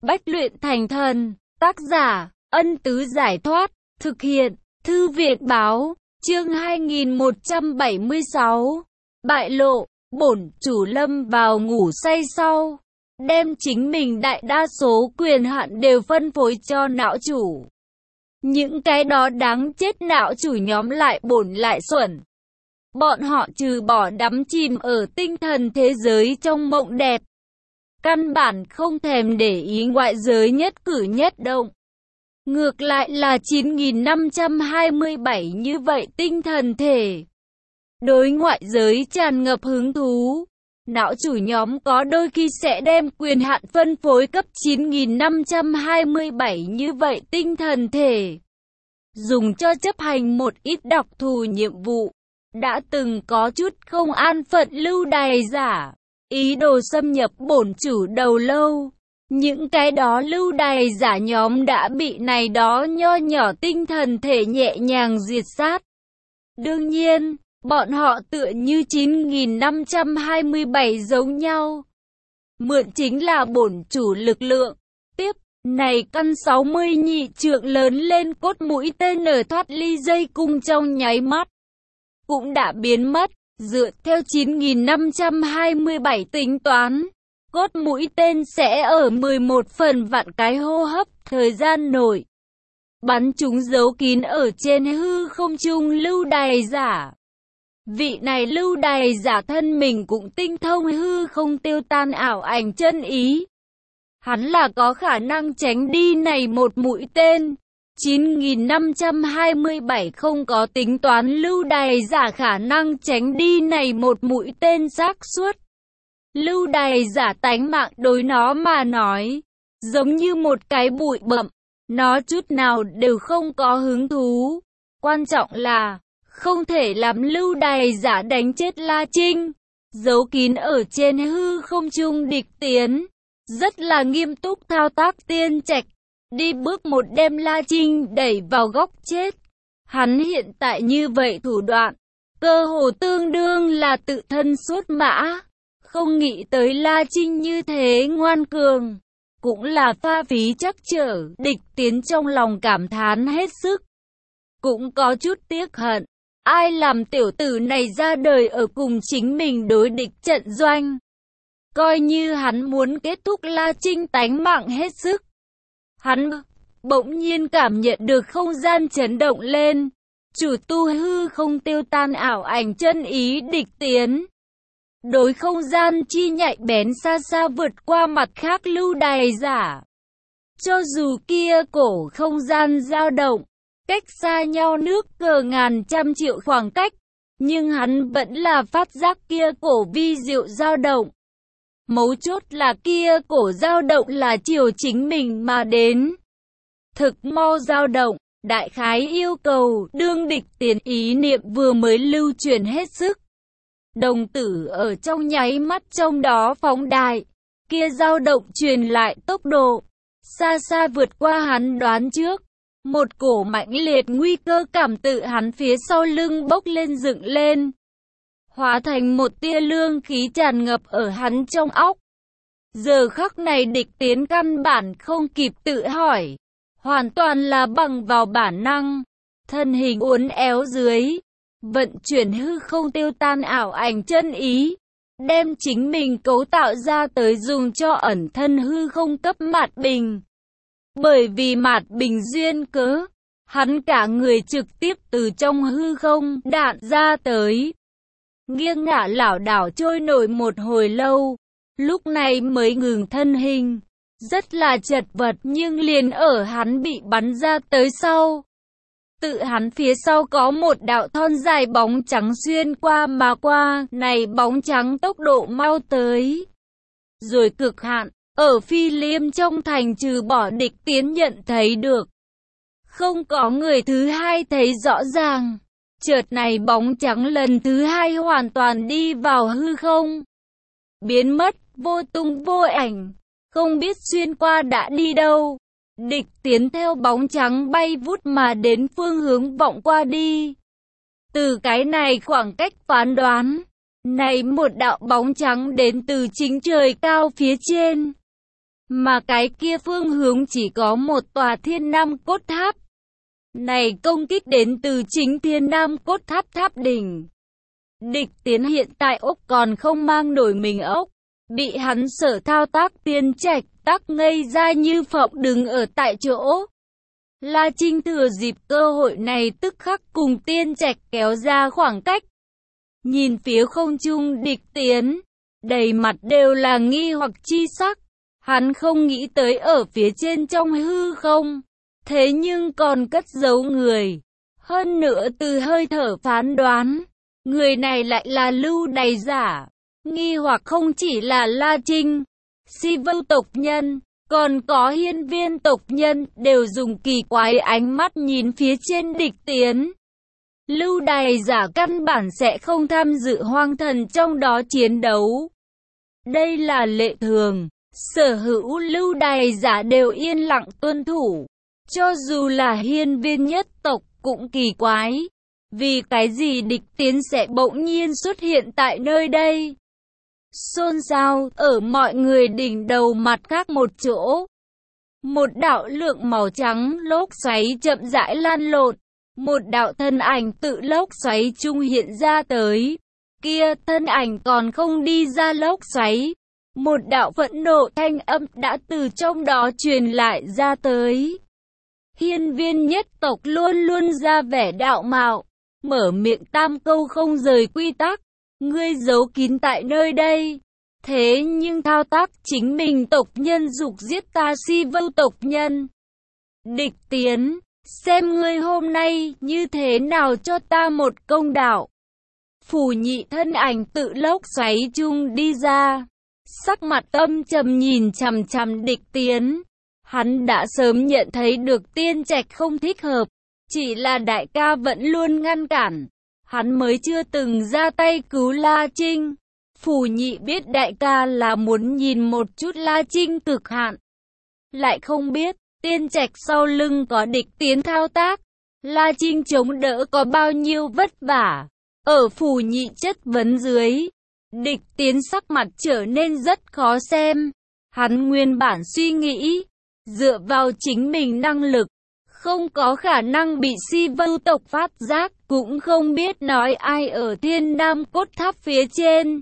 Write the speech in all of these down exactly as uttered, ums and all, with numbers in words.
Bách luyện thành thần. Tác giả, Ân Tứ Giải Thoát. Thực hiện, Thư viện Báo. Chương hai nghìn một trăm bảy mươi sáu. Bại lộ. Bổn chủ lâm vào ngủ say sau, đem chính mình đại đa số quyền hạn đều phân phối cho não chủ. Những cái đó đáng chết não chủ nhóm lại bổn lại xuẩn. Bọn họ trừ bỏ đắm chìm ở tinh thần thế giới trong mộng đẹp, căn bản không thèm để ý ngoại giới nhất cử nhất động. Ngược lại là chín nghìn năm trăm hai mươi bảy như vậy tinh thần thể đối ngoại giới tràn ngập hứng thú. Não chủ nhóm có đôi khi sẽ đem quyền hạn phân phối cấp chín nghìn năm trăm hai mươi bảy như vậy tinh thần thể, dùng cho chấp hành một ít đặc thù nhiệm vụ. Đã từng có chút không an phận lưu đày giả, ý đồ xâm nhập bổn chủ đầu lâu. Những cái đó lưu đày giả nhóm đã bị này đó nho nhỏ tinh thần thể nhẹ nhàng diệt sát. Đương nhiên, bọn họ tựa như chín nghìn năm trăm hai mươi bảy giống nhau, mượn chính là bổn chủ lực lượng. Tiếp, này căn sáu mươi nhị trượng lớn lên cốt mũi tên ở thoát ly dây cung trong nháy mắt cũng đã biến mất. Dựa theo chín nghìn năm trăm hai mươi bảy tính toán, cốt mũi tên sẽ ở mười một phần vạn cái hô hấp thời gian nội bắn chúng giấu kín ở trên hư không trung lưu đày giả. Vị này lưu đày giả thân mình cũng tinh thông hư không tiêu tan ảo ảnh chân ý. Hắn là có khả năng tránh đi này một mũi tên. chín nghìn năm trăm hai mươi bảy không có tính toán lưu đày giả khả năng tránh đi này một mũi tên xác suất. Lưu đày giả tánh mạng đối nó mà nói, giống như một cái bụi bặm, nó chút nào đều không có hứng thú. Quan trọng là, không thể làm lưu đày giả đánh chết La Trinh, giấu kín ở trên hư không trung địch tiến. Rất là nghiêm túc thao tác tiên trạch, đi bước một đem La Trinh đẩy vào góc chết. Hắn hiện tại như vậy thủ đoạn, cơ hồ tương đương là tự thân xuất mã. Không nghĩ tới La Trinh như thế ngoan cường, cũng là pha phí chắc trở. Địch tiến trong lòng cảm thán hết sức, cũng có chút tiếc hận. Ai làm tiểu tử này ra đời ở cùng chính mình đối địch trận doanh. Coi như hắn muốn kết thúc La Trinh tánh mạng hết sức. Hắn bỗng nhiên cảm nhận được không gian chấn động lên. Chủ tu hư không tiêu tan ảo ảnh chân ý địch tiến, đối không gian chi nhạy bén xa xa vượt qua mặt khác lưu đày giả. Cho dù kia cổ không gian dao động, cách xa nhau nước cờ ngàn trăm triệu khoảng cách, nhưng hắn vẫn là phát giác kia cổ vi diệu dao động. Mấu chốt là kia cổ dao động là chiều chính mình mà đến. Thực mau dao động, đại khái yêu cầu đương địch tiến ý niệm vừa mới lưu truyền hết sức. Đồng tử ở trong nháy mắt trong đó phóng đại, kia dao động truyền lại tốc độ, xa xa vượt qua hắn đoán trước. Một cổ mãnh liệt nguy cơ cảm tự hắn phía sau lưng bốc lên dựng lên, hóa thành một tia lương khí tràn ngập ở hắn trong óc. Giờ khắc này địch tiến căn bản không kịp tự hỏi, hoàn toàn là bằng vào bản năng, thân hình uốn éo dưới, vận chuyển hư không tiêu tan ảo ảnh chân ý, đem chính mình cấu tạo ra tới dùng cho ẩn thân hư không cấp mạt bình. Bởi vì mạt bình duyên cớ, hắn cả người trực tiếp từ trong hư không đạn ra tới, nghiêng ngả lảo đảo trôi nổi một hồi lâu, lúc này mới ngừng thân hình. Rất là chật vật, nhưng liền ở hắn bị bắn ra tới sau, tự hắn phía sau có một đạo thon dài bóng trắng xuyên qua mà qua. Này bóng trắng tốc độ mau tới rồi cực hạn, ở Phi Liêm trong thành trừ bỏ địch tiến nhận thấy được, không có người thứ hai thấy rõ ràng. Chợt này bóng trắng lần thứ hai hoàn toàn đi vào hư không, biến mất vô tung vô ảnh, không biết xuyên qua đã đi đâu. Địch tiến theo bóng trắng bay vút mà đến phương hướng vọng qua đi. Từ cái này khoảng cách phán đoán, này một đạo bóng trắng đến từ chính trời cao phía trên. mà cái kia phương hướng chỉ có một tòa Thiên Nam Cốt Tháp. Này công kích đến từ chính Thiên Nam Cốt Tháp tháp đỉnh. Địch Tiến hiện tại ốc còn không mang nổi mình ốc, bị hắn sở thao tác Tiên Trạch tắc ngây ra như phộng đứng ở tại chỗ. La Trinh thừa dịp cơ hội này tức khắc cùng Tiên Trạch kéo ra khoảng cách. Nhìn phía không trung Địch Tiến, đầy mặt đều là nghi hoặc chi sắc. Hắn không nghĩ tới ở phía trên trong hư không, thế nhưng còn cất giấu người. Hơn nữa từ hơi thở phán đoán, người này lại là Lưu Đày giả. Nghi hoặc không chỉ là La Trinh, Si Vưu tộc nhân, còn có Hiên Viên tộc nhân đều dùng kỳ quái ánh mắt nhìn phía trên Địch Tiến. Lưu Đày giả căn bản sẽ không tham dự hoang thần trong đó chiến đấu. Đây là lệ thường, sở hữu Lưu Đày giả đều yên lặng tuân thủ. Cho dù là Hiên Viên nhất tộc cũng kỳ quái. Vì cái gì Địch Tiến sẽ bỗng nhiên xuất hiện tại nơi đây? Xôn xao ở mọi người đỉnh đầu mặt khác một chỗ. Một đạo lượng màu trắng lốc xoáy chậm rãi lan lộn. Một đạo thân ảnh tự lốc xoáy trung hiện ra tới. Kia thân ảnh còn không đi ra lốc xoáy. Một đạo phẫn nộ thanh âm đã từ trong đó truyền lại ra tới. Hiên Viên nhất tộc luôn luôn ra vẻ đạo mạo, mở miệng tam câu không rời quy tắc. Ngươi giấu kín tại nơi đây, thế nhưng thao tác chính mình tộc nhân dục giết ta Si Vưu tộc nhân. Địch Tiến, xem ngươi hôm nay như thế nào cho ta một công đạo. Phủ Nhị thân ảnh tự lốc xoáy chung đi ra, sắc mặt âm trầm nhìn chằm chằm Địch Tiến. Hắn đã sớm nhận thấy được Tiên Trạch không thích hợp, chỉ là đại ca vẫn luôn ngăn cản. Hắn mới chưa từng ra tay cứu La Trinh. Phủ Nhị biết đại ca là muốn nhìn một chút La Trinh cực hạn. Lại không biết, Tiên Trạch sau lưng có Địch Tiến thao tác. La Trinh chống đỡ có bao nhiêu vất vả. Ở Phủ Nhị chất vấn dưới, Địch Tiến sắc mặt trở nên rất khó xem. Hắn nguyên bản suy nghĩ, dựa vào chính mình năng lực, không có khả năng bị Si Vưu tộc phát giác, cũng không biết nói ai ở Thiên Nam Cốt Tháp phía trên.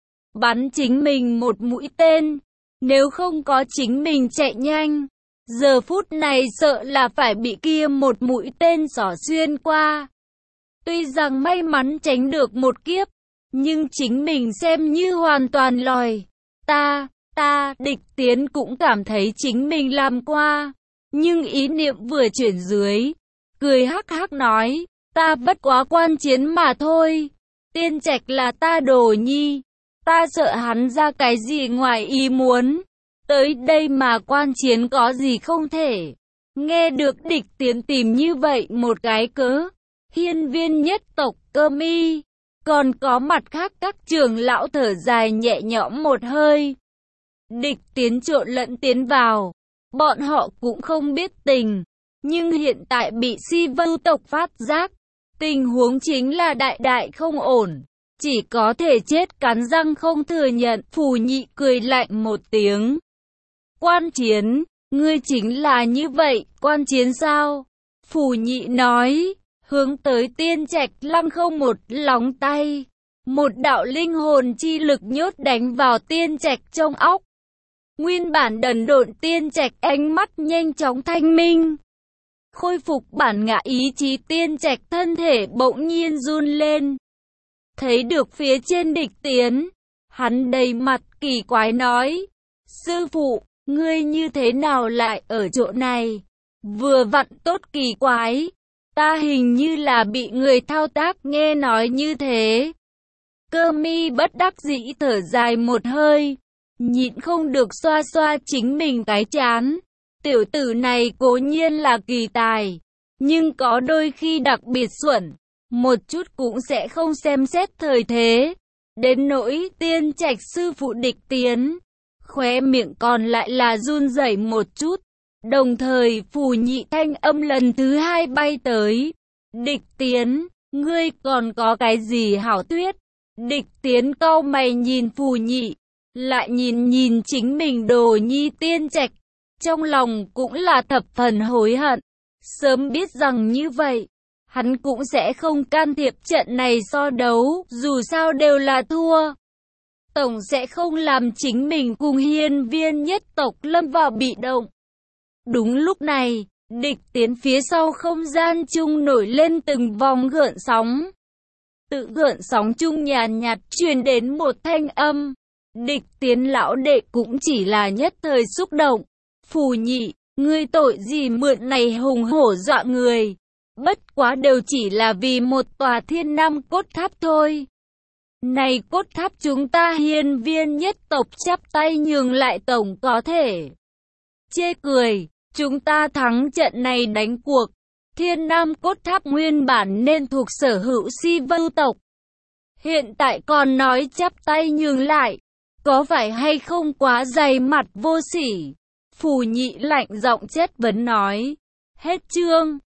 Bắn chính mình một mũi tên, nếu không có chính mình chạy nhanh, giờ phút này sợ là phải bị kia một mũi tên xỏ xuyên qua. Tuy rằng may mắn tránh được một kiếp, nhưng chính mình xem như hoàn toàn lòi. Ta, ta, Địch Tiến cũng cảm thấy chính mình làm qua. Nhưng ý niệm vừa chuyển dưới, cười hắc hắc nói, ta bất quá quan chiến mà thôi. Tiên Trạch là ta đồ nhi, ta sợ hắn ra cái gì ngoài ý muốn. Tới đây mà quan chiến có gì không thể. Nghe được Địch Tiến tìm như vậy một cái cớ, Hiên Viên nhất tộc Cơ Mi, còn có mặt khác các trưởng lão thở dài nhẹ nhõm một hơi. Địch Tiến trộn lẫn tiến vào, bọn họ cũng không biết tình, nhưng hiện tại bị Si Vưu tộc phát giác, tình huống chính là đại đại không ổn, chỉ có thể chết cắn răng không thừa nhận. Phủ Nhị cười lạnh một tiếng. Quan chiến, ngươi chính là như vậy, quan chiến sao? Phủ Nhị nói, hướng tới Tiên Trạch lăng không một lóng tay, một đạo linh hồn chi lực nhốt đánh vào Tiên Trạch trong óc. Nguyên bản đần độn Tiên Trạch ánh mắt nhanh chóng thanh minh. Khôi phục bản ngã ý chí Tiên Trạch thân thể bỗng nhiên run lên. Thấy được phía trên Địch Tiến, hắn đầy mặt kỳ quái nói, sư phụ, ngươi như thế nào lại ở chỗ này? Vừa vặn tốt kỳ quái, ta hình như là bị người thao tác nghe nói như thế. Cơ Mi bất đắc dĩ thở dài một hơi, nhịn không được xoa xoa chính mình cái trán. Tiểu tử này cố nhiên là kỳ tài, nhưng có đôi khi đặc biệt xuẩn, một chút cũng sẽ không xem xét thời thế. Đến nỗi Tiên Trạch sư phụ Địch Tiến, khóe miệng còn lại là run rẩy một chút. Đồng thời Phủ Nhị thanh âm lần thứ hai bay tới. Địch Tiến, ngươi còn có cái gì hảo thuyết? Địch Tiến cau mày nhìn Phủ Nhị, lại nhìn nhìn chính mình Đồ Nhi tiên trạch, trong lòng cũng là thập phần hối hận. Sớm biết rằng như vậy, hắn cũng sẽ không can thiệp trận này so đấu, dù sao đều là thua. Tổng sẽ không làm chính mình cùng hiên viên nhất tộc lâm vào bị động. Đúng lúc này, địch tiến phía sau không gian chung nổi lên từng vòng gợn sóng. Tự gợn sóng chung nhàn nhạt truyền đến một thanh âm. Địch tiến lão đệ cũng chỉ là nhất thời xúc động. Phù nhị, ngươi tội gì mượn này hùng hổ dọa người. Bất quá đều chỉ là vì một tòa thiên nam cốt tháp thôi. Này cốt tháp chúng ta hiên viên nhất tộc chắp tay nhường lại tổng có thể. Chê cười, chúng ta thắng trận này đánh cuộc. Thiên nam cốt tháp nguyên bản nên thuộc sở hữu Si Vưu tộc. Hiện tại còn nói chắp tay nhường lại. Có phải hay không quá dày mặt vô sỉ? Phù nhị lạnh giọng chất vấn nói. Hết chương.